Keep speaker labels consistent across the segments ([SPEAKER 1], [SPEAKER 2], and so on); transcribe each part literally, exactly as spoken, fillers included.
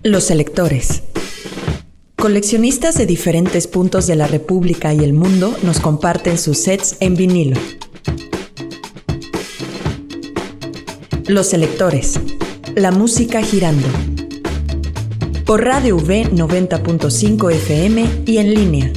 [SPEAKER 1] Los selectores. Coleccionistas de diferentes puntos de la República y el mundo nos comparten sus sets en vinilo. Los selectores. La música girando. Por Radio V noventa punto cinco F M y en línea.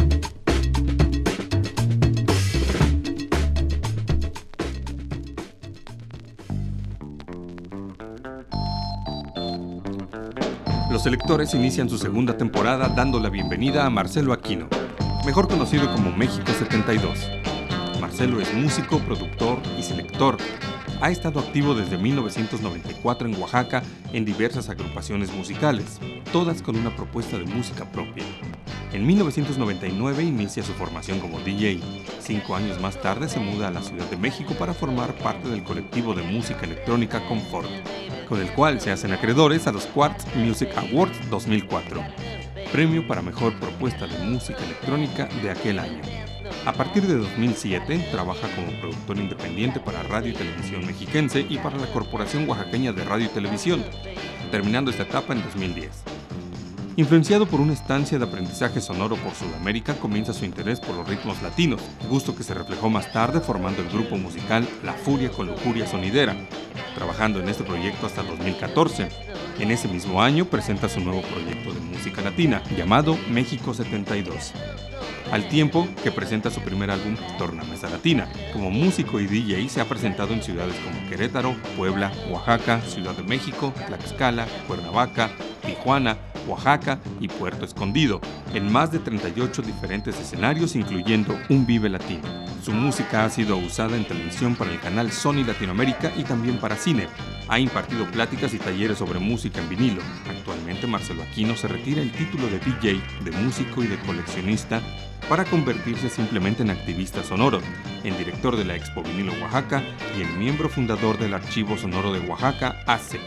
[SPEAKER 2] Los selectores inician su segunda temporada dando la bienvenida a Marcelo Aquino, mejor conocido como México setenta y dos. Marcelo es músico, productor y selector. Ha estado activo desde mil novecientos noventa y cuatro en Oaxaca en diversas agrupaciones musicales, todas con una propuesta de música propia. En mil novecientos noventa y nueve inicia su formación como D J. Cinco años más tarde se muda a la Ciudad de México para formar parte del colectivo de música electrónica Confort, con el cual se hacen acreedores a los Quartz Music Awards dos mil cuatro, premio para mejor propuesta de música electrónica de aquel año. A partir de dos mil siete trabaja como productor independiente para Radio y Televisión Mexiquense y para la Corporación Oaxaqueña de Radio y Televisión, terminando esta etapa en dos mil diez. Influenciado por una estancia de aprendizaje sonoro por Sudamérica, comienza su interés por los ritmos latinos, gusto que se reflejó más tarde formando el grupo musical La Furia con Lujuria Sonidera, trabajando en este proyecto hasta dos mil catorce. En ese mismo año presenta su nuevo proyecto de música latina, llamado México setenta y dos. Al tiempo que presenta su primer álbum, Tornamesa Latina. Como músico y D J se ha presentado en ciudades como Querétaro, Puebla, Oaxaca, Ciudad de México, Tlaxcala, Cuernavaca, Tijuana, Oaxaca y Puerto Escondido, en más de treinta y ocho diferentes escenarios, incluyendo un Vive Latino. Su música ha sido usada en televisión para el canal Sony Latinoamérica y también para cine. Ha impartido pláticas y talleres sobre música en vinilo. Actualmente Marcelo Aquino se retira el título de D J, de músico y de coleccionista para convertirse simplemente en activista sonoro, en director de la Expo Vinilo Oaxaca y en miembro fundador del Archivo Sonoro de Oaxaca, A C.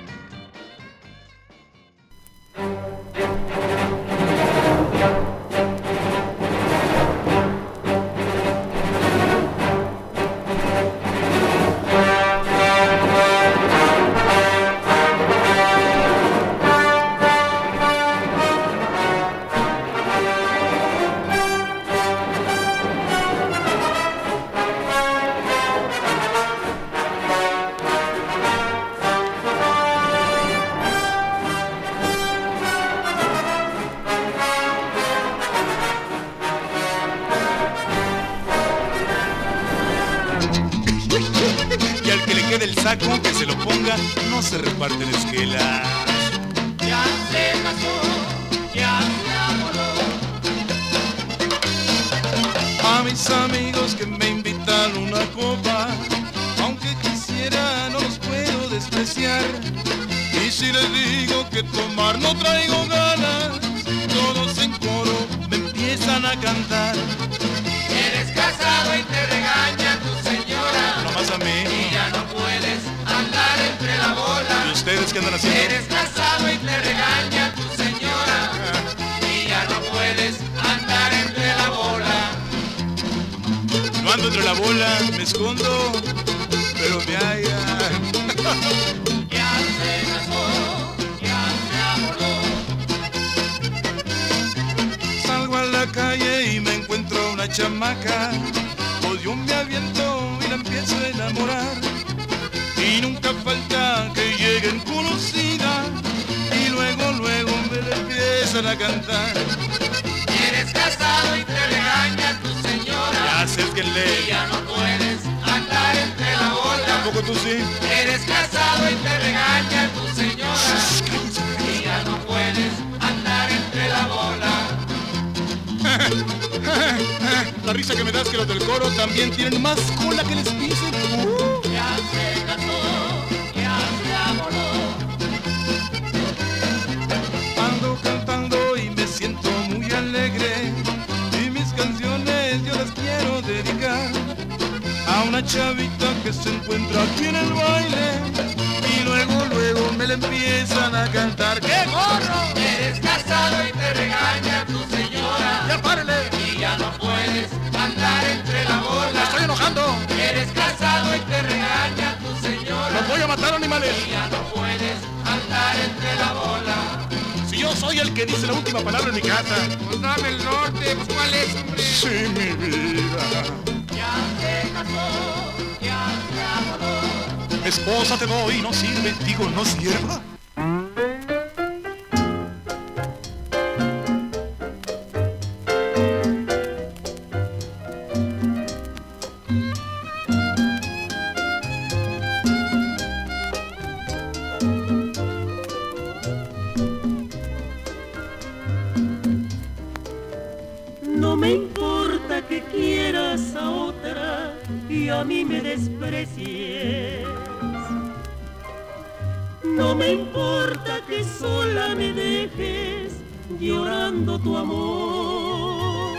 [SPEAKER 3] El saco que se lo ponga, no se reparten esquelas.
[SPEAKER 4] Ya se casó, ya se enamoró.
[SPEAKER 3] A mis amigos que me invitan una copa, aunque quisiera no los puedo despreciar. Y si les digo que tomar no traigo ganas, todos en coro me empiezan a cantar.
[SPEAKER 4] Eres casado y te regaña tu señora,
[SPEAKER 3] nomás a mí.
[SPEAKER 4] Y ya no puedes andar entre la bola.
[SPEAKER 3] ¿Y ustedes qué andan haciendo?
[SPEAKER 4] Eres casado y te regaña tu señora, y ya no puedes andar entre la bola.
[SPEAKER 3] No ando entre la bola, me escondo, pero me hallan.
[SPEAKER 4] Ya se casó, ya se enamoró.
[SPEAKER 3] Salgo a la calle y me encuentro una chamaca, pues yo me aviento y la empiezo a enamorar. Y nunca falta que lleguen conocidas y luego, luego me la empiezan a cantar.
[SPEAKER 4] Eres casado y te regaña tu señora,
[SPEAKER 3] Ya acérquenle,
[SPEAKER 4] y ya no puedes andar entre la bola.
[SPEAKER 3] ¿tampoco tú sí?
[SPEAKER 4] Eres casado y te regaña tu señora, y ya no puedes andar entre la bola.
[SPEAKER 3] La risa que me das que los del coro también tienen más cola que les pisen. Uh.
[SPEAKER 4] Ya se casó, ya se enamoró.
[SPEAKER 3] Ando cantando y me siento muy alegre, y mis canciones yo las quiero dedicar a una chavita que se encuentra aquí en el baile, y luego, luego me la empiezan a cantar. ¡Qué gorro!
[SPEAKER 4] Eres casado y te regaña tu señora,
[SPEAKER 3] ¡Ya párele!
[SPEAKER 4] y ya no puedes andar entre la bola.
[SPEAKER 3] ¡Me estoy enojando!
[SPEAKER 4] Eres casado y te regaña tu señora,
[SPEAKER 3] ¡Los voy a matar, animales!
[SPEAKER 4] y ya no puedes andar entre la bola.
[SPEAKER 5] soy el que dice la última palabra en mi casa.
[SPEAKER 4] Pues dame el norte, pues ¿cuál es, hombre?
[SPEAKER 5] Sí, mi vida.
[SPEAKER 4] Ya se casó, ya se acabó.
[SPEAKER 5] Esposa te doy, no sirve, digo, no sierva.
[SPEAKER 6] No me importa que quieras a otra y a mí me desprecies. No me importa que sola me dejes llorando tu amor.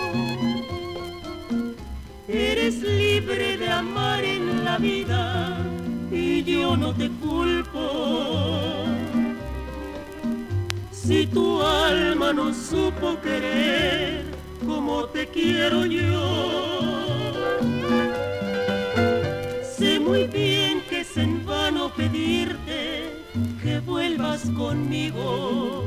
[SPEAKER 6] Eres libre de amar en la vida y yo no te culpo. Si tu alma no supo querer como te quiero yo, sé muy bien que es en vano pedirte que vuelvas conmigo,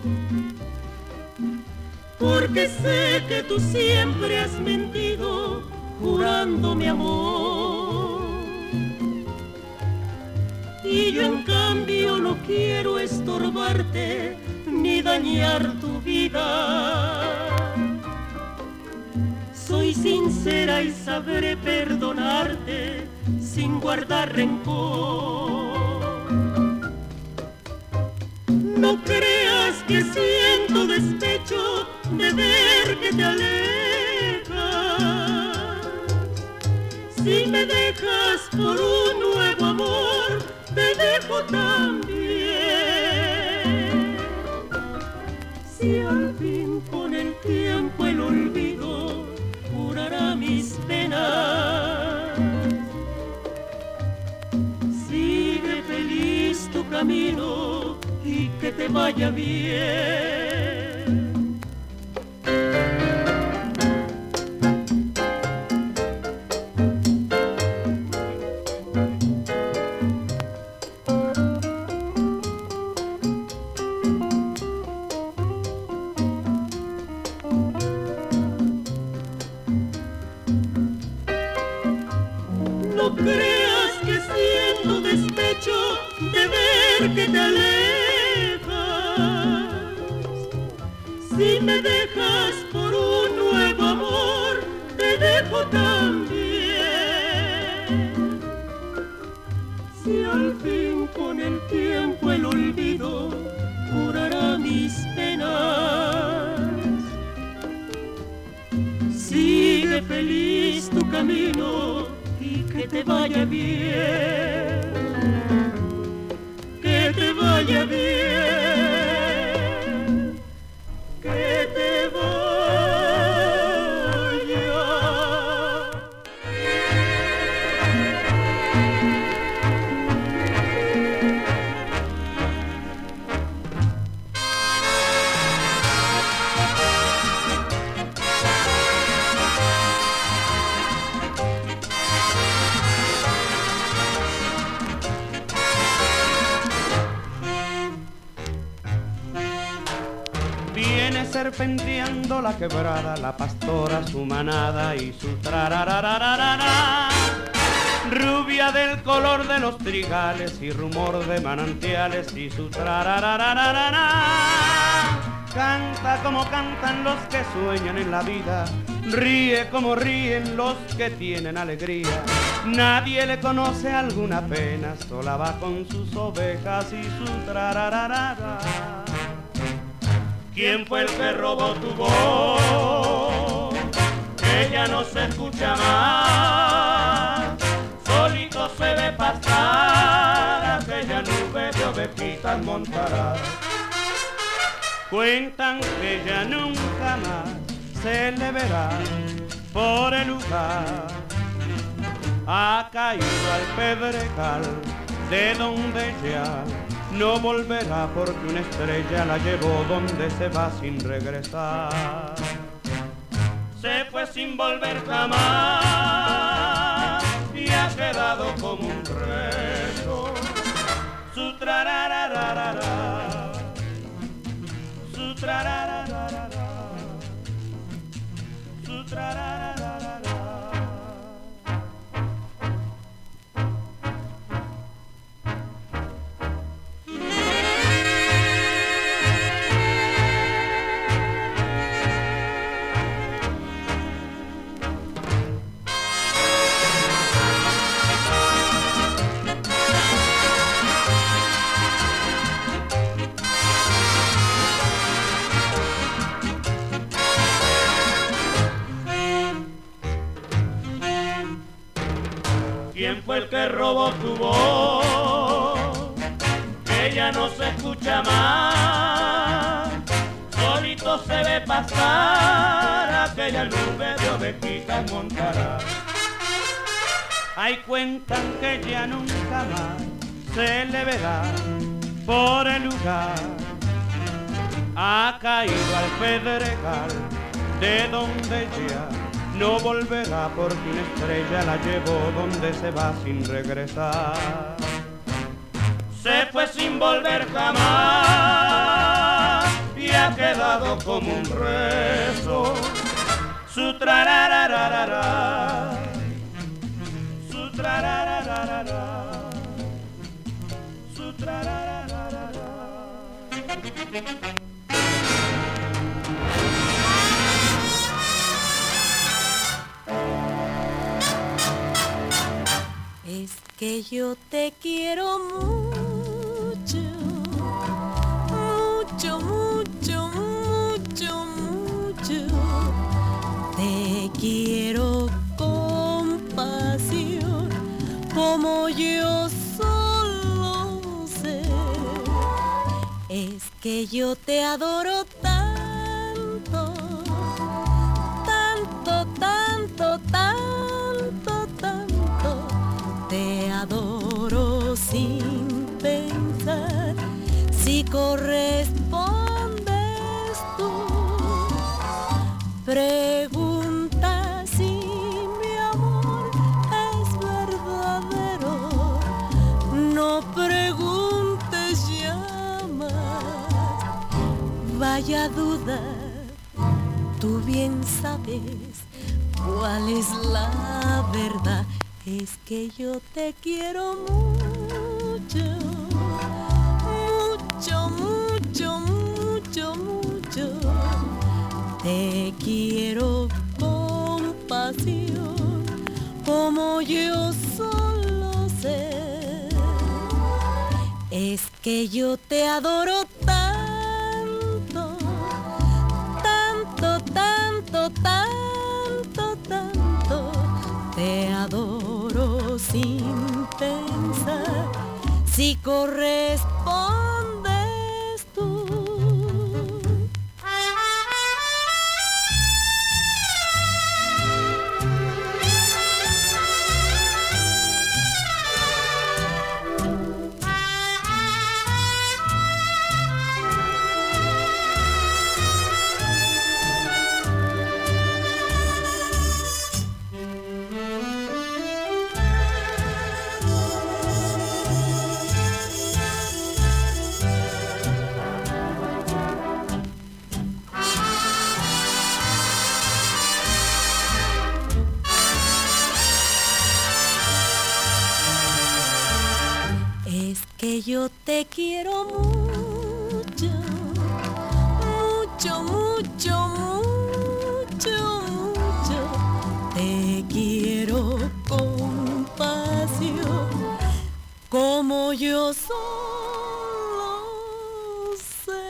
[SPEAKER 6] porque sé que tú siempre has mentido jurándome amor, y yo en cambio no quiero estorbarte ni dañar tu vida. Soy sincera y sabré perdonarte sin guardar rencor. No creas que siento despecho de ver que te alejas. Si me dejas por un nuevo amor, te dejo también. Si al fin con el tiempo el olvido curará mis penas, sigue feliz tu camino y que te vaya bien. No creas que siento despecho de ver que te alejas. Si me dejas por un nuevo amor, te dejo también. Si al fin con el tiempo el olvido curará mis penas, sigue feliz tu camino y que te vaya bien, que te vaya bien, que te vaya
[SPEAKER 7] serpenteando la quebrada, la pastora su manada y su trararararara, rubia del color de los trigales y rumor de manantiales y su trararararara, canta como cantan los que sueñan en la vida, ríe como ríen los que tienen alegría, nadie le conoce alguna pena, sola va con sus ovejas y su trarararara. ¿Quién fue el que robó tu voz? Que ya no se escucha más. Solito se ve pasar aquella nube de ovejitas montadas. Cuentan que ya nunca más se le verá por el lugar. Ha caído al pedregal de donde ya no volverá, porque una estrella la llevó donde se va sin regresar. Se fue sin volver jamás y ha quedado como un reto. Su trarararara, su tra fue el que robó tu voz? Que ya no se escucha más, solito se ve pasar aquella nube de ovejitas montará. Hay cuentan que ya nunca más se le verá por el lugar. Ha caído al pedregal de donde ya no volverá, porque una estrella la llevó donde se va sin regresar. Se fue sin volver jamás y ha quedado como un rezo. Su trararararara, su trararararara, su trararararara.
[SPEAKER 8] Es que yo te quiero mucho, mucho, mucho, mucho, mucho. Te quiero con pasión, como yo solo sé. Es que yo te adoro tanto, tanto, tanto, tanto, tanto. Te adoro sin pensar si correspondes tú. Pregunta si mi amor es verdadero. No preguntes ya más. Vaya duda, tú bien sabes cuál es la verdad. Es que yo te quiero mucho, mucho, mucho, mucho, mucho. Te quiero con pasión, como yo solo sé. Es que yo te adoro tanto, tanto, tanto, tanto, tanto. Te adoro sin pensar si correspondes tú. Que yo te quiero mucho, mucho, mucho, mucho, mucho. Te quiero con pasión, como yo solo sé.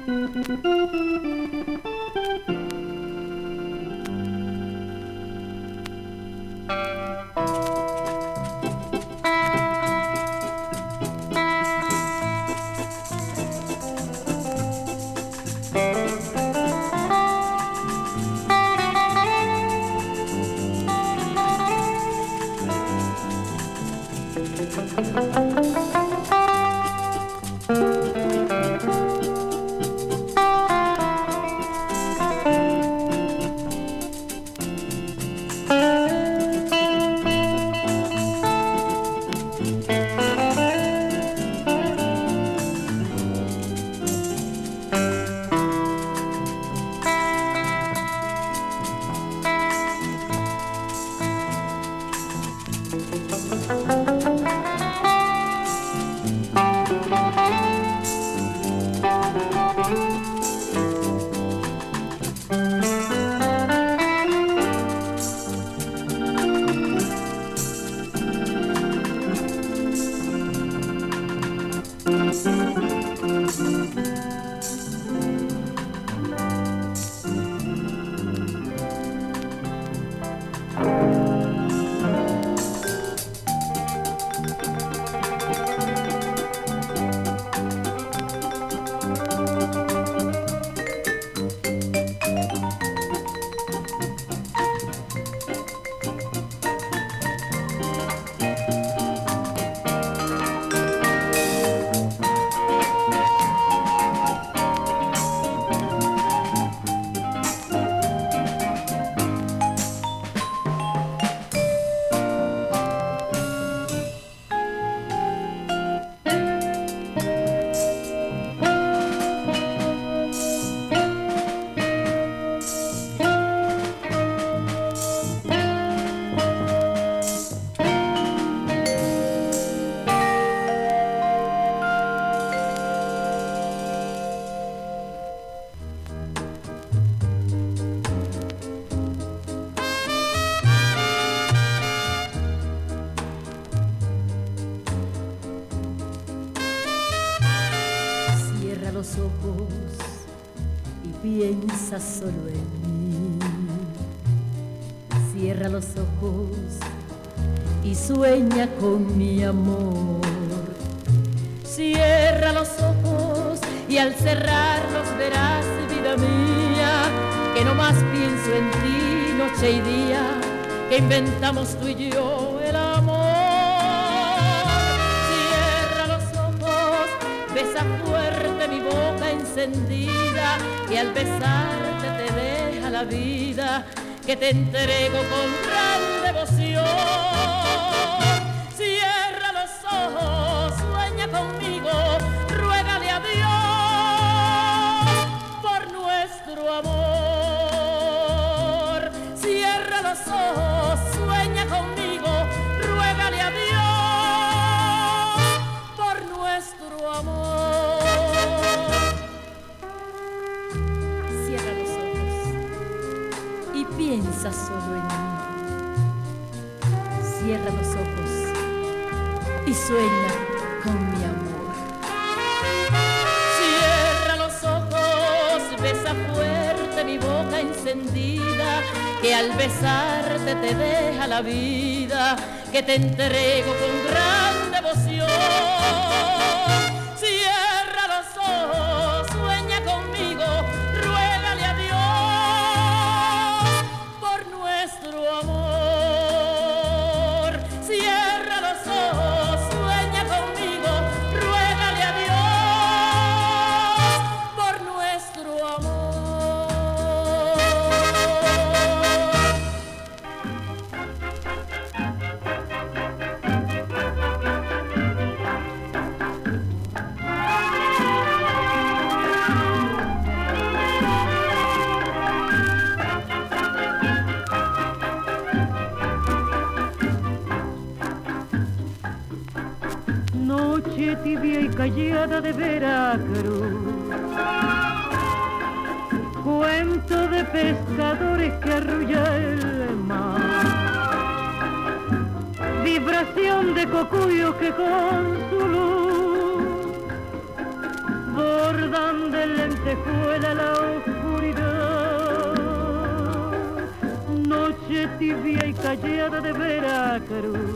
[SPEAKER 8] Piensa solo en mí, cierra los ojos y sueña con mi amor. Cierra los ojos y al cerrarlos verás, vida mía, que no más pienso en ti noche y día, que inventamos tú y yo el amor. Cierra los ojos, besa fuerte mi boca encendida, que al besarte te deja la vida, que te entrego con gran devoción. Cierra los ojos, sueña conmigo, ruégale a Dios por nuestro amor. Cierra los ojos, sueña conmigo, ruégale a Dios por nuestro amor. Piensa solo en mí, cierra los ojos y sueña con mi amor. Cierra los ojos, besa fuerte mi boca encendida, que al besarte te deja la vida, que te entrego con gran devoción. Cierra los ojos, sueña conmigo, ruégale a Dios nuestro amor. Cierra los ojos, sueña conmigo, ruégale a Dios por nuestro amor. Noche tibia y callada de Veracruz, cuento de pescadores que arrulla el mar, vibración de cocuyos que con su luz bordan de lente
[SPEAKER 6] lentejuela la oscuridad, noche tibia y callada de Veracruz,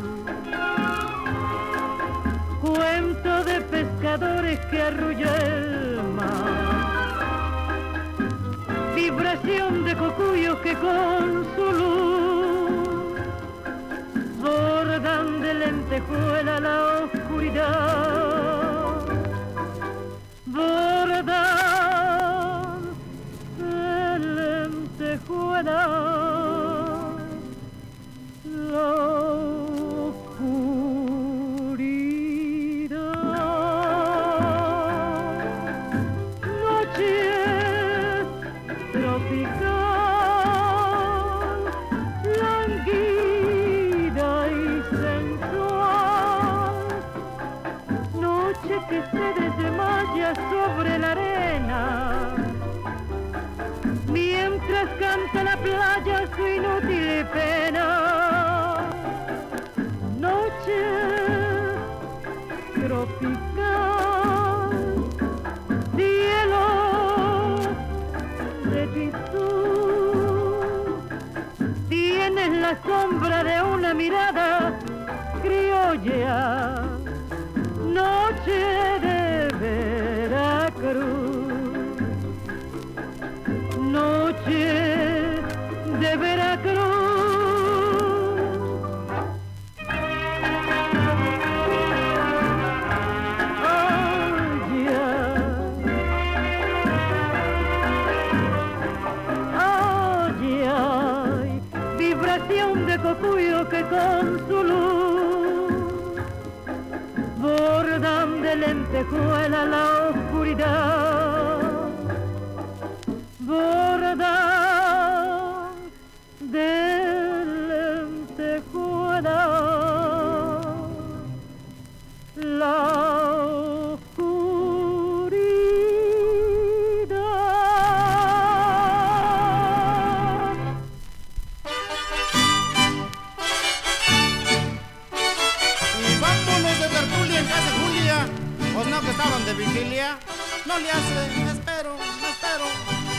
[SPEAKER 6] cuento de pescadores que arrulla el mar, vibración de cocuyos que con su luz bordan de lentejuela la oscuridad, bordan de lentejuela la oscuridad. Noche tropical, languida y sensual, noche que se desmaya sobre la arena, mientras canta la playa su inútil pena. Noche tropical, cielo de tizú, tienes la sombra de una mirada criolla, noche de Veracruz, noche de Veracruz. De cocuyo que con su luz bordan de lentejuela la oscuridad, bordan de lentejuela la
[SPEAKER 9] de vigilia, no le hace, me espero, me espero.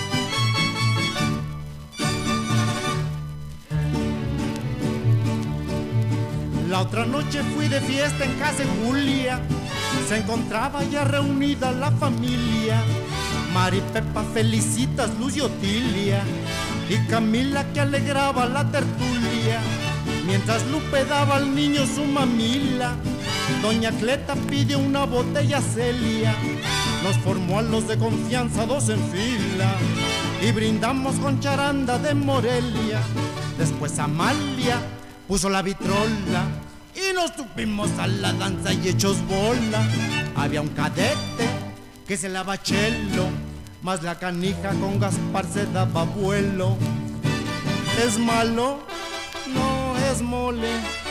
[SPEAKER 9] La otra noche fui de fiesta en casa de Julia, se encontraba ya reunida la familia, Mari, Pepa, Felicitas, Luz y Otilia, y Camila que alegraba la tertulia, mientras Lupe daba al niño su mamila. Doña Cleta pidió una botella Celia, nos formó a los de confianza dos en fila, y brindamos con charanda de Morelia. Después Amalia puso la vitrola, y nos tupimos a la danza y hechos bola. Había un cadete que se lava chelo, más la canija con Gaspar se daba vuelo. ¿Es malo? No es mole.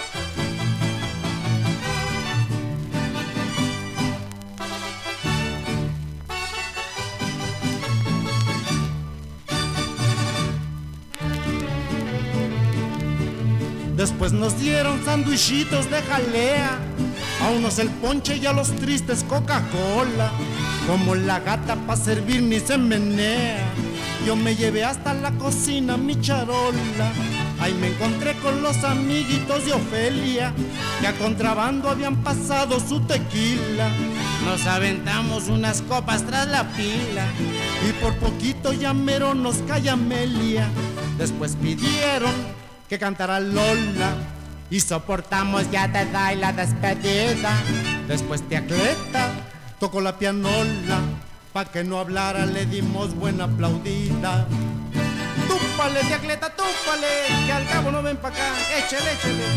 [SPEAKER 9] Después nos dieron sandwichitos de jalea, a unos el ponche y a los tristes Coca-Cola. Como la gata pa' servir ni se menea, yo me llevé hasta la cocina mi charola. Ahí me encontré con los amiguitos de Ofelia, que a contrabando habían pasado su tequila. Nos aventamos unas copas tras la pila, y por poquito ya mero nos cae Amelia. Después pidieron que cantara Lola, y soportamos Ya te da y la despedida. Después tía Cleta tocó la pianola, pa' que no hablara le dimos buena aplaudida. Túpale tía Cleta, túpale, que al cabo no ven pa' acá, échale, échale.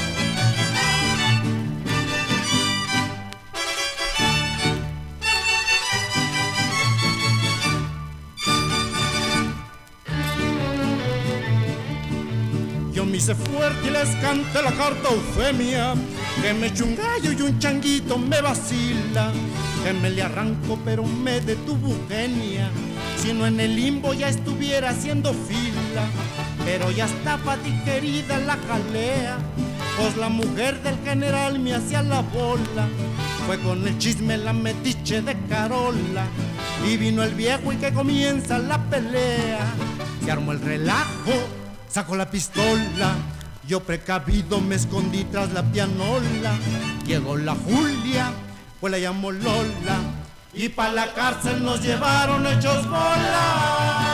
[SPEAKER 9] Me hice fuerte y les canté la carta Eufemia, que me eché un gallo y un changuito me vacila, que me le arranco pero me detuvo Eugenia, si no en el limbo ya estuviera haciendo fila, pero ya estaba digerida la jalea, pues la mujer del general me hacía la bola, fue con el chisme la metiche de Carola, Y vino el viejo y que comienza la pelea. Se armó el relajo, sacó la pistola. Yo precavido me escondí tras la pianola. Llegó la Julia, pues la llamó Lola. Y pa' la cárcel nos llevaron hechos bola.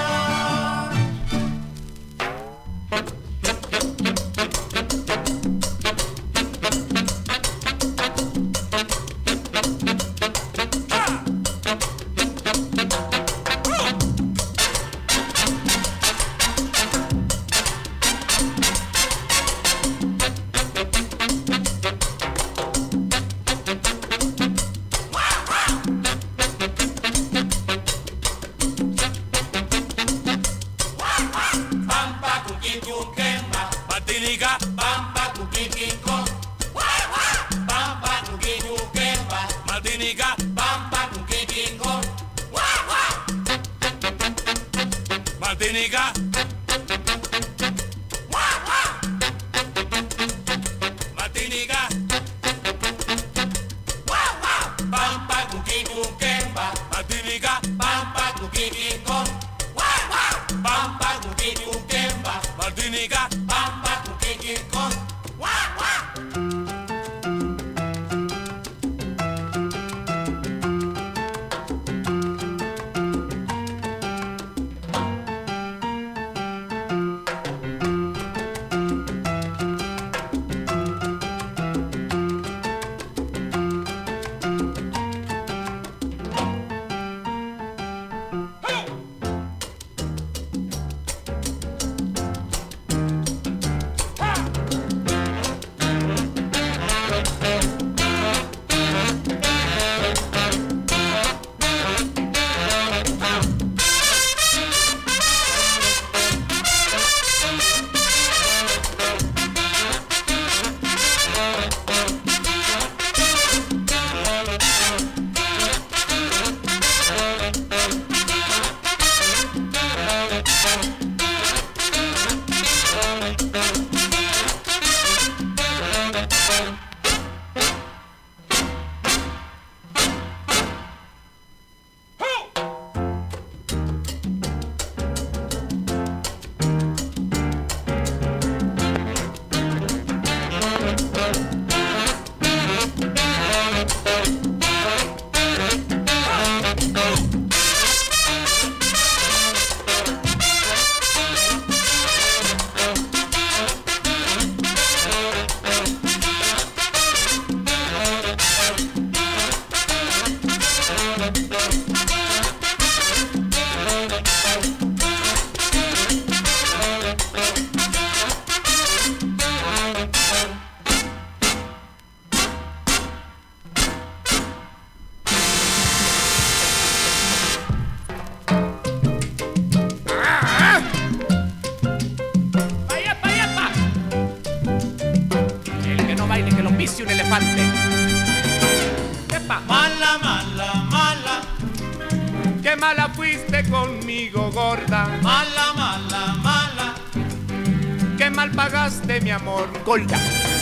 [SPEAKER 10] Mi amor, Golda.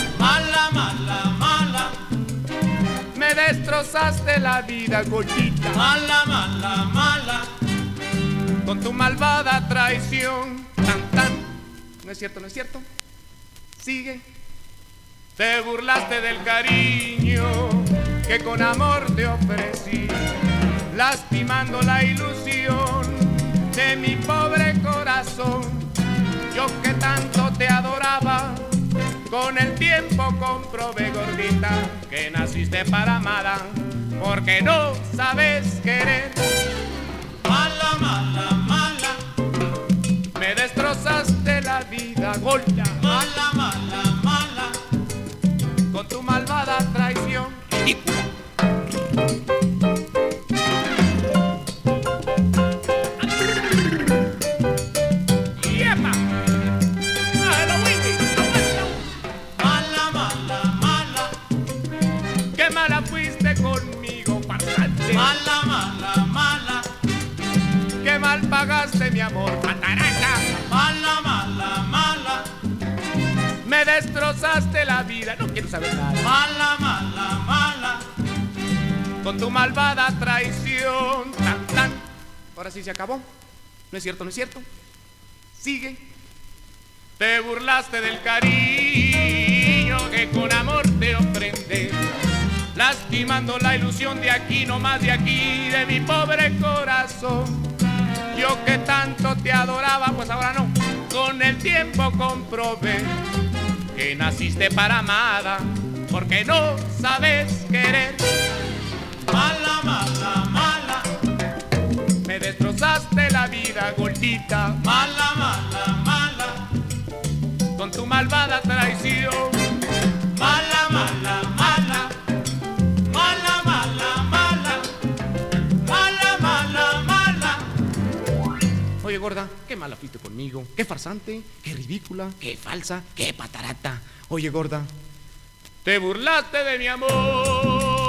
[SPEAKER 4] Mala, mala, mala.
[SPEAKER 10] Me destrozaste la vida, Goldita.
[SPEAKER 4] Mala, mala, mala.
[SPEAKER 10] Con tu malvada traición. Tan, tan. No es cierto, no es cierto. Sigue. Te burlaste del cariño que con amor te ofrecí, lastimando la ilusión de mi pobre corazón. Yo que tanto te adoraba, con el tiempo comprobé, gordita, que naciste para amada, porque no sabes querer.
[SPEAKER 4] Mala, mala, mala.
[SPEAKER 10] Me destrozaste la vida, Golda.
[SPEAKER 4] Mala, mala, mala.
[SPEAKER 10] Con tu malvada traición.
[SPEAKER 4] Mala, mala, mala.
[SPEAKER 10] Qué mal pagaste mi amor, pataraca.
[SPEAKER 4] Mala, mala, mala.
[SPEAKER 10] Me destrozaste la vida, no quiero saber nada.
[SPEAKER 4] Mala, mala, mala.
[SPEAKER 10] Con tu malvada traición, tan, tan. ahora sí se acabó. No es cierto, no es cierto. Sigue. Te burlaste del cariño que con amor te ofrendé, lastimando la ilusión de aquí, no más de aquí, de mi pobre corazón. Yo que tanto te adoraba, pues ahora no. Con el tiempo comprobé que naciste para amada, porque no sabes querer. Mala, mala, mala, me destrozaste la vida, gordita. Mala, mala, mala, con tu malvada traición. Mala, mala, mala, mala, mala, mala, mala, mala, mala. Oye, gorda, qué mala fuiste conmigo, qué farsante, qué ridícula, qué falsa, qué patarata. Oye, gorda, te burlaste de mi amor.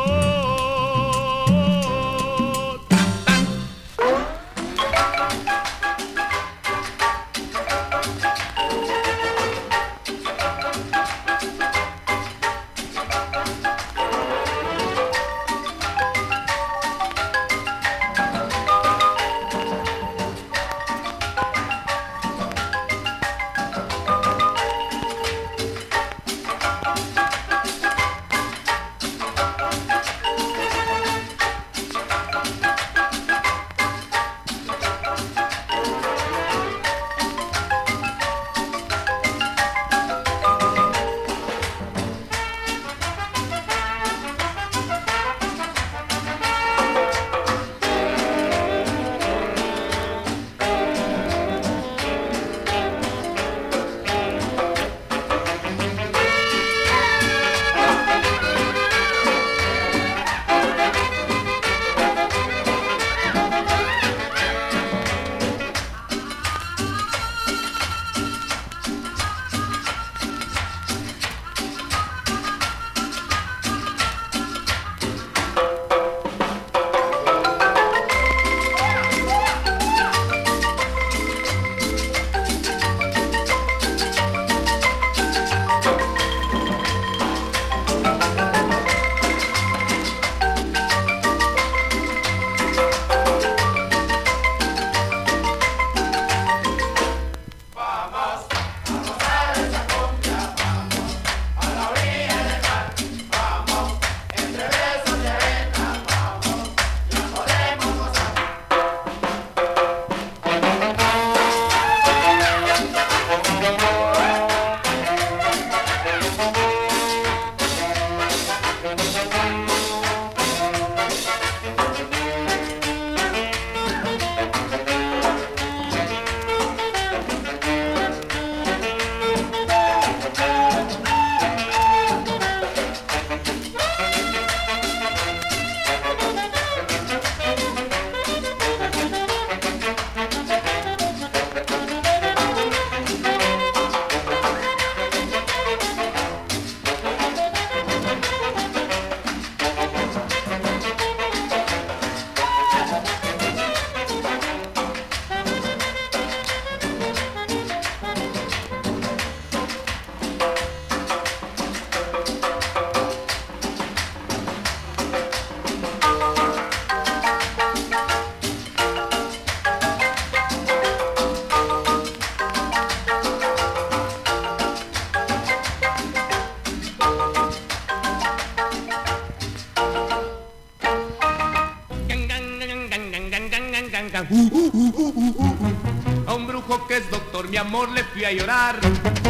[SPEAKER 10] A un brujo que es doctor, mi amor, le fui a llorar.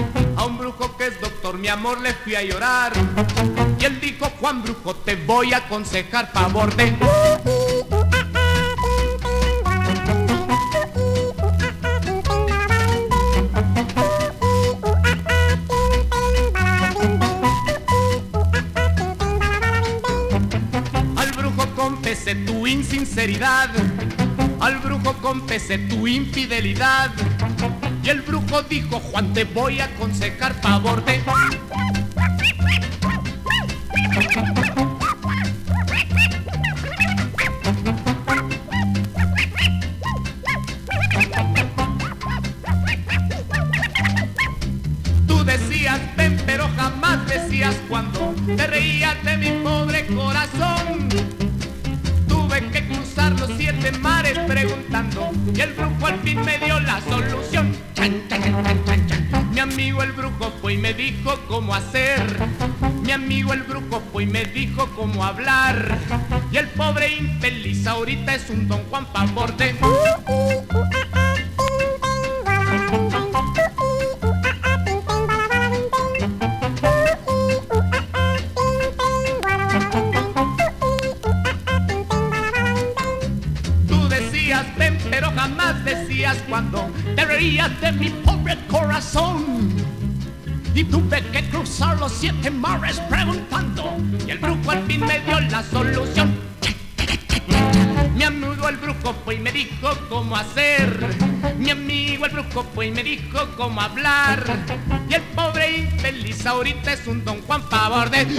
[SPEAKER 10] A un brujo que es doctor, mi amor, le fui a llorar. Y él dijo: Juan Brujo, te voy a aconsejar, favor de... Al brujo confesé tu insinceridad, al brujo confesé tu infidelidad. Y el brujo dijo: Juan, te voy a aconsejar, favor de... Tú decías ven, pero jamás decías cuando. Te reías de mi pobre corazón. Tuve que cruzar los siete mares preguntando hablando y el brujo al fin me dio la solución. Chan, chan, chan, chan, chan, chan. Mi amigo el brujo fue y me dijo cómo hacer. Mi amigo el brujo fue y me dijo cómo hablar. Y el pobre infeliz ahorita es un Don Juan Pavor de... Pero jamás decías cuando te reías de mi pobre corazón. Y tuve que cruzar los siete mares preguntando, y el brujo al fin me dio la solución. Mi amigo el brujo fue y me dijo cómo hacer. Mi amigo el brujo fue y me dijo cómo hablar. Y el pobre infeliz ahorita es un Don Juan Pavor de...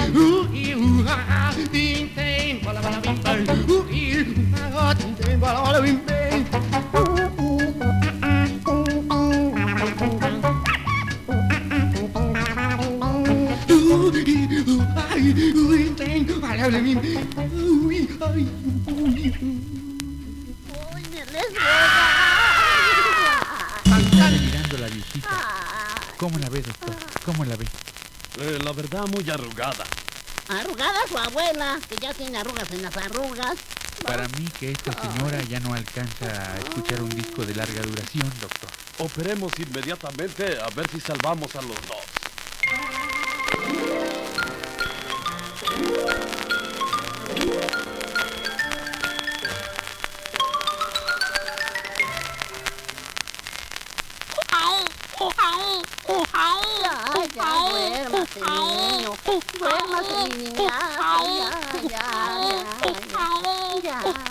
[SPEAKER 11] Mirando la viejita. ¿Cómo la ve, doctor? ¿Cómo la ve?
[SPEAKER 12] Eh, la verdad, muy arrugada.
[SPEAKER 13] Arrugada su abuela, que ya tiene arrugas en las arrugas.
[SPEAKER 11] Para mí que esta señora ya no alcanza a escuchar un disco de larga duración, doctor.
[SPEAKER 12] Operemos inmediatamente a ver si salvamos a los dos.
[SPEAKER 13] Ya, ya, duérmase, niño. Duérmase, mi niña. Ya, ya, ya, ya, ya,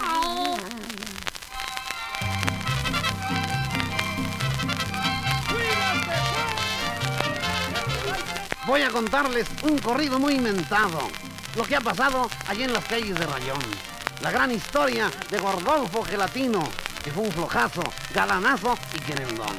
[SPEAKER 14] Voy a contarles un corrido muy inventado. Lo que ha pasado allí en las calles de Rayón. La gran historia de Gordolfo Gelatino, que fue un flojazo, galanazo y querendón.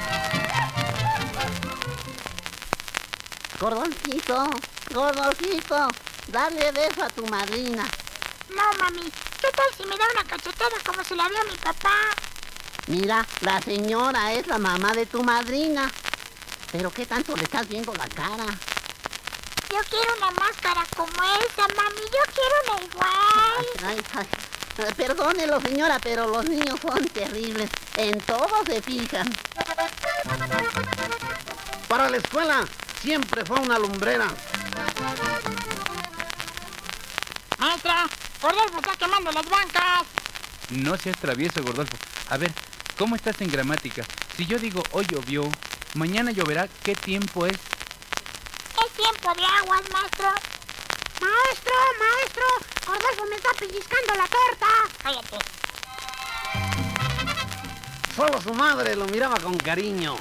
[SPEAKER 13] Gordolfito, Gordolfito, dale beso a tu madrina.
[SPEAKER 15] No, mami, ¿qué tal si me da una cachetada como se la dio a mi papá?
[SPEAKER 13] Mira, la señora es la mamá de tu madrina. ¿Pero qué tanto le estás viendo la cara?
[SPEAKER 15] Yo quiero una máscara como esa, mami, yo quiero una igual.
[SPEAKER 13] Ay, ay, ay. Perdónelo, señora, pero los niños son terribles. En todo se fijan.
[SPEAKER 14] Para la escuela siempre fue una lumbrera.
[SPEAKER 15] Maestra, Gordolfo está quemando las bancas.
[SPEAKER 11] No seas travieso, Gordolfo. A ver, ¿cómo estás en gramática? Si yo digo hoy llovió, mañana lloverá, ¿qué tiempo es?
[SPEAKER 15] Es tiempo de aguas, maestro. Maestro, maestro, Gordolfo me está pellizcando la torta. Cállate.
[SPEAKER 14] Solo su madre lo miraba con cariño.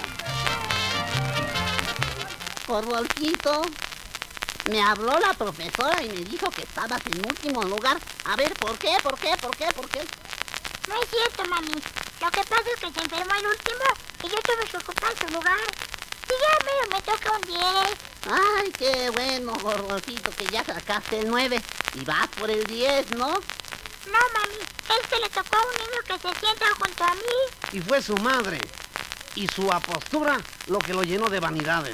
[SPEAKER 13] Gordolfito, me habló la profesora y me dijo que estabas en último lugar. A ver, ¿por qué? ¿Por qué? ¿Por qué? ¿Por qué?
[SPEAKER 15] No es cierto, mami. Lo que pasa es que se enfermó el último y yo tuve que ocupar su lugar. Y ya me, me toca un diez.
[SPEAKER 13] Ay, qué bueno, Gordolfito, que ya sacaste el nueve y vas por el diez, ¿no?
[SPEAKER 15] No, mami, es que le tocó a un niño que se sienta junto a mí.
[SPEAKER 14] Y fue su madre y su apostura lo que lo llenó de vanidades.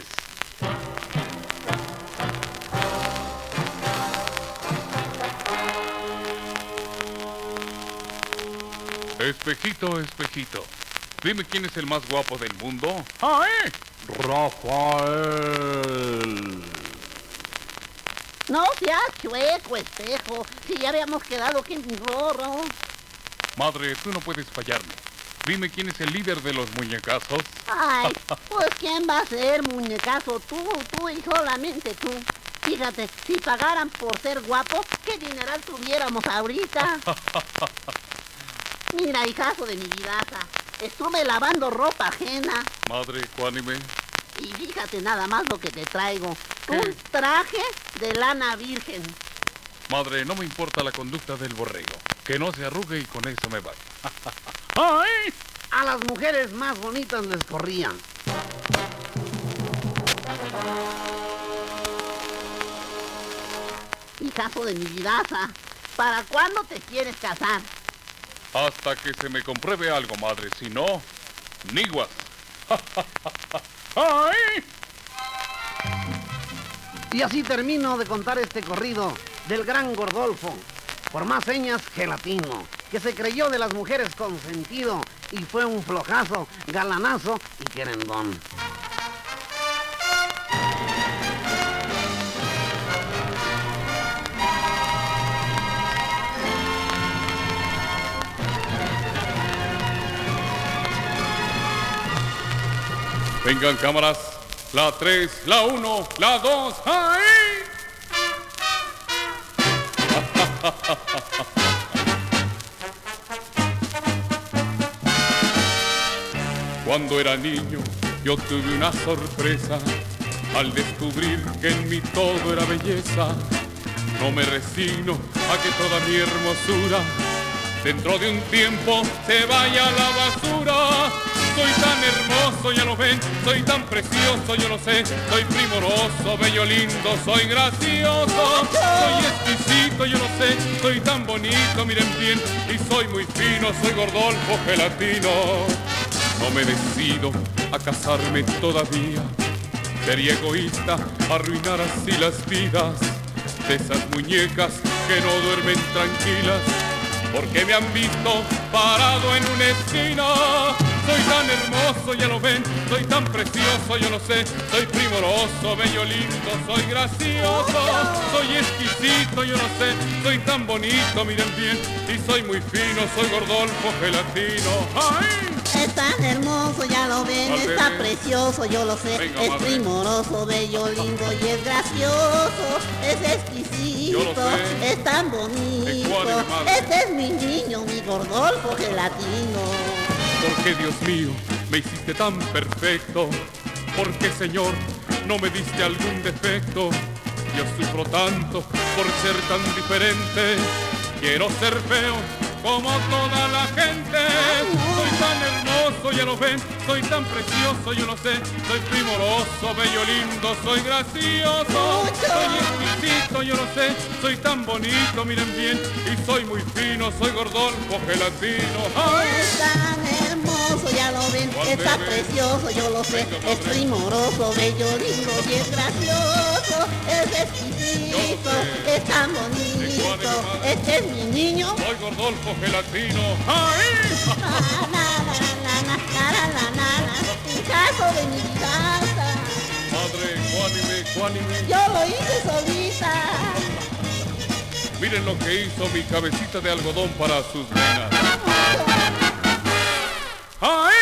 [SPEAKER 16] Espejito, espejito, dime quién es el más guapo del mundo.
[SPEAKER 5] ¡Ay!
[SPEAKER 16] Rafael.
[SPEAKER 13] No seas chueco, espejo. Si ya habíamos quedado que mi gorro.
[SPEAKER 16] Madre, tú no puedes fallarme. Dime quién es el líder de los muñecazos.
[SPEAKER 13] Ay, pues ¿quién va a ser, muñecazo? Tú, tú y solamente tú. Fíjate, si pagaran por ser guapo, ¿qué dineral tuviéramos ahorita? Mira, hijazo de mi vidaza, estuve lavando ropa ajena.
[SPEAKER 16] Madre, cuánime.
[SPEAKER 13] Y fíjate nada más lo que te traigo. ¿Qué? Un traje de lana virgen.
[SPEAKER 16] Madre, no me importa la conducta del borrego. Que no se arrugue y con eso me vale.
[SPEAKER 14] ¡Ay! A las mujeres más bonitas les corrían.
[SPEAKER 13] Hijazo de mi vidaza, ¿para cuándo te quieres casar?
[SPEAKER 16] Hasta que se me compruebe algo, madre. Si no, niguas. ¡Ay!
[SPEAKER 14] Y así termino de contar este corrido del gran Gordolfo, por más señas gelatino, que se creyó de las mujeres consentido y fue un flojazo, galanazo y querendón.
[SPEAKER 16] Vengan cámaras, la tres, la uno, la dos, ¡ay! Cuando era niño yo tuve una sorpresa al descubrir que en mí todo era belleza. No me resigno a que toda mi hermosura dentro de un tiempo se vaya a la basura. Soy tan hermoso, ya lo ven, soy tan precioso, yo lo sé. Soy primoroso, bello, lindo, soy gracioso. Soy exquisito, yo lo sé, soy tan bonito, miren bien. Y soy muy fino, soy Gordolfo Gelatino. No me decido a casarme todavía. Sería egoísta arruinar así las vidas de esas muñecas que no duermen tranquilas, porque me han visto parado en una esquina. Soy tan hermoso, ya lo ven, soy tan precioso, yo lo sé. Soy primoroso, bello, lindo, soy gracioso. Soy exquisito, yo lo sé, soy tan bonito, miren bien. Y soy muy fino, soy Gordolfo Gelatino. ¡Ay!
[SPEAKER 13] Es tan hermoso, ya lo ven,
[SPEAKER 16] Madre.
[SPEAKER 13] está precioso, yo lo sé.
[SPEAKER 16] Venga,
[SPEAKER 13] es
[SPEAKER 16] madre.
[SPEAKER 13] primoroso, bello, lindo y es gracioso. Es exquisito, es tan bonito.
[SPEAKER 16] Ecuánime, madre.
[SPEAKER 13] Este es mi niño, mi Gordolfo Gelatino.
[SPEAKER 16] ¿Por qué, Dios mío, me hiciste tan perfecto? ¿Por qué, Señor, no me diste algún defecto? Yo sufro tanto por ser tan diferente. Quiero ser feo como toda la gente. Soy tan hermoso, ya lo ven, soy tan precioso, yo lo sé. Soy primoroso, bello, lindo, soy gracioso. Soy exquisito, yo lo sé, soy tan bonito, miren bien. Y soy muy fino, soy Gordolfo Gelatino. ¡Ay!
[SPEAKER 13] Es tan hermoso, ya lo ven, está precioso, yo lo sé. Es primoroso, bello, lindo y es gracioso. Es exquisito, es tan bonito. Este es mi niño.
[SPEAKER 16] Soy Gordolfo Gelatino. ¡Ay!
[SPEAKER 13] La, la, la, la, la, la, la, la, hijazo de mi casa.
[SPEAKER 16] Madre, cuánime, cuánime.
[SPEAKER 13] Yo lo hice solita.
[SPEAKER 16] Miren lo que hizo mi cabecita de algodón para sus venas. ¡Ay!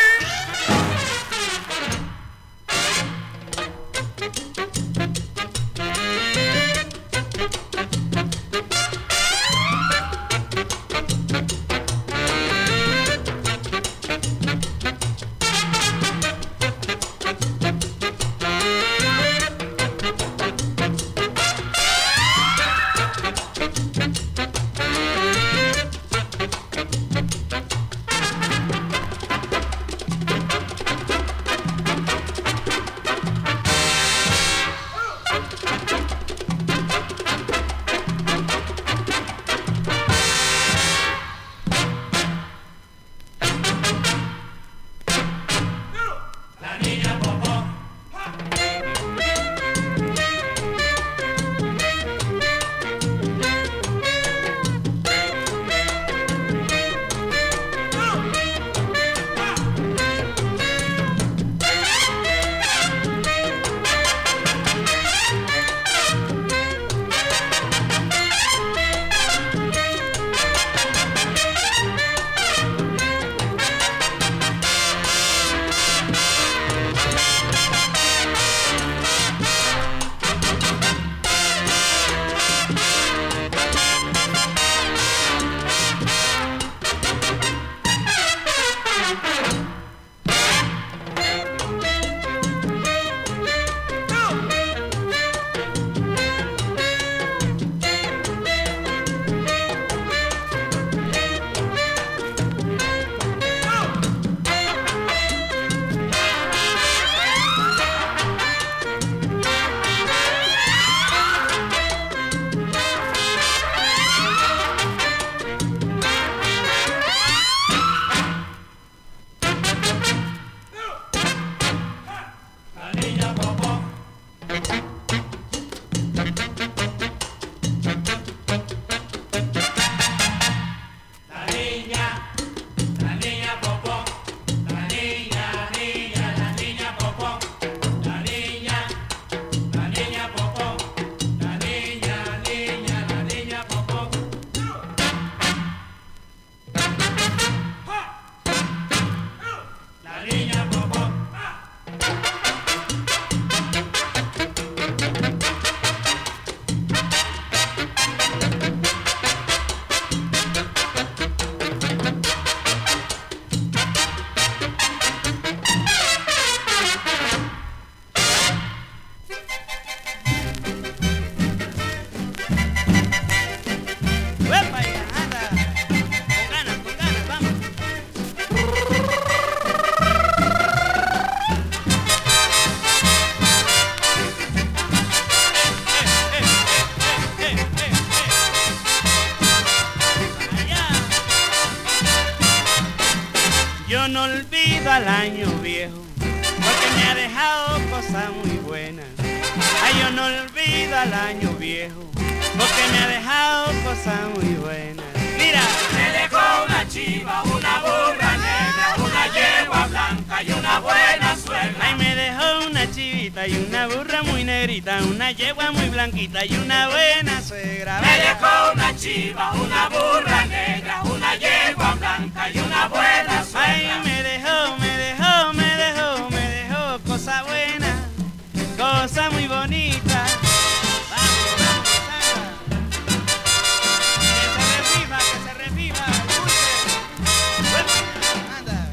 [SPEAKER 7] Yo no olvido al año viejo, porque me ha dejado cosas muy buenas. Ay, yo no olvido al año viejo, porque me ha dejado cosas muy buenas. Mira,
[SPEAKER 4] me dejó una chiva, una burra negra, una yegua blanca y una buena suegra.
[SPEAKER 7] Ay, me dejó una chivita y una burra muy negrita, una yegua muy blanquita y una buena suegra.
[SPEAKER 4] Me dejó una chiva, una burra negra, una yegua blanca y una buena suegra.
[SPEAKER 7] Ay, me dejó, me dejó, me dejó, me dejó cosa buena, cosa muy bonita. Vamos, vamos, Sandra. Que se reviva, que se reviva, dulce. Bueno, anda.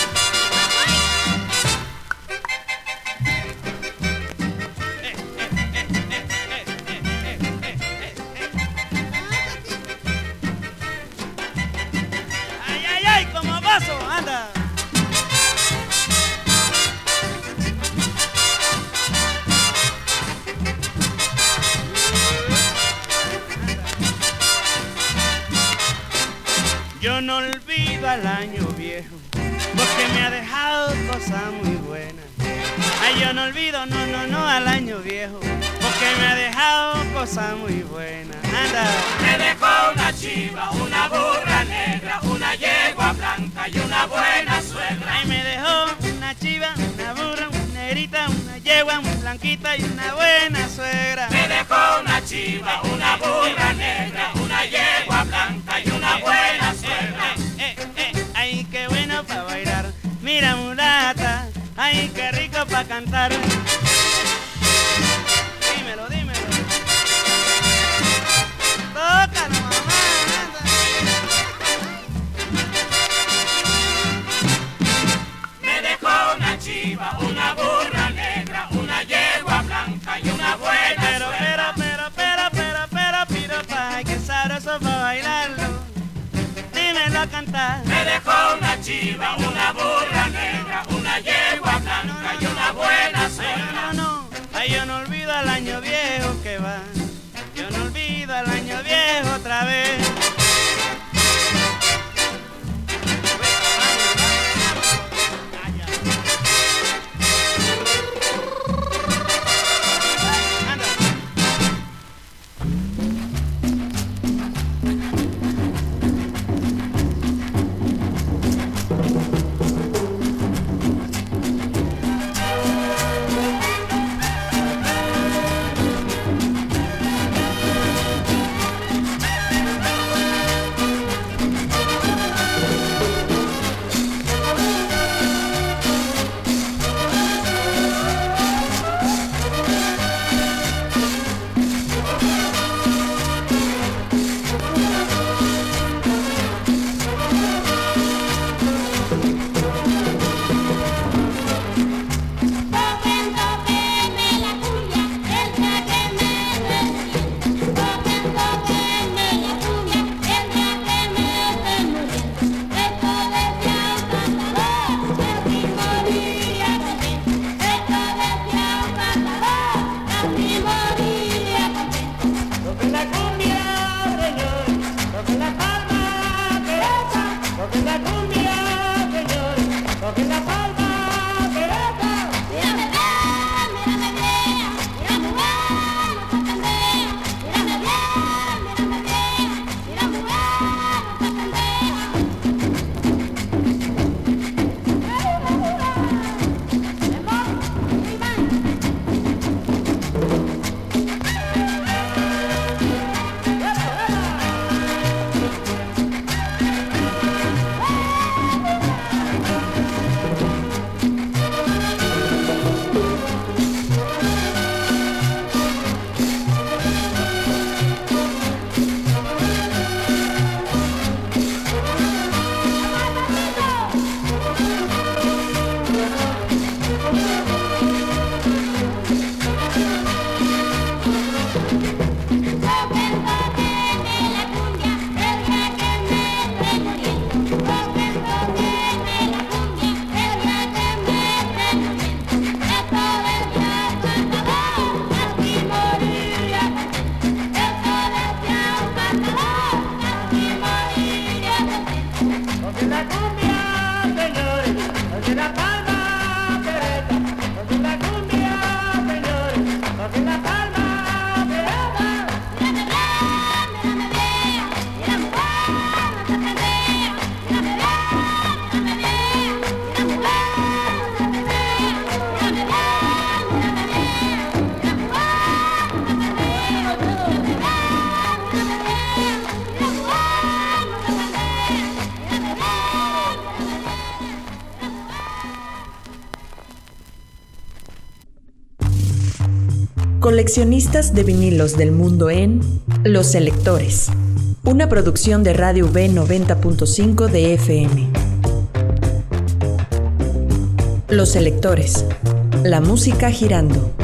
[SPEAKER 7] Eh, eh, eh, eh, eh, eh, eh, eh, eh. Ay, ay, ay, como vaso, anda. Yo no olvido al año viejo, porque me ha dejado cosas muy buenas. Ay, yo no olvido, no, no, no, al año viejo, porque me ha dejado cosas muy buenas. Anda.
[SPEAKER 4] Me dejó una chiva, una burra negra, una yegua blanca y una buena suegra.
[SPEAKER 7] Ay, me dejó una chiva, una burra, una negrita, una yegua muy blanquita y una buena suegra.
[SPEAKER 4] Me dejó una chiva, una burra negra, una yegua blanca y una buena suegra.
[SPEAKER 7] Eh, eh, eh, ay, qué bueno para bailar. Mira, mulata, ay, qué rico para cantar. Dímelo, dímelo. Tócalo, mamá.
[SPEAKER 4] Me dejó una chiva, una burra negra, una yegua blanca y una buena
[SPEAKER 7] pero,
[SPEAKER 4] suegra.
[SPEAKER 7] Pero, pero, pero, pero, pero, pero, pa, ay, qué sabroso para bailarlo. Dímelo a cantar.
[SPEAKER 4] Me dejó una chiva, una burra negra, una yegua blanca y una buena suegra.
[SPEAKER 7] Ay, no, no, ay, yo no olvido al año viejo que va. Yo no olvido al año viejo otra vez.
[SPEAKER 1] Coleccionistas de vinilos del mundo en Los Selectores, una producción de Radio V noventa punto cinco de F M. Los Selectores, la música girando.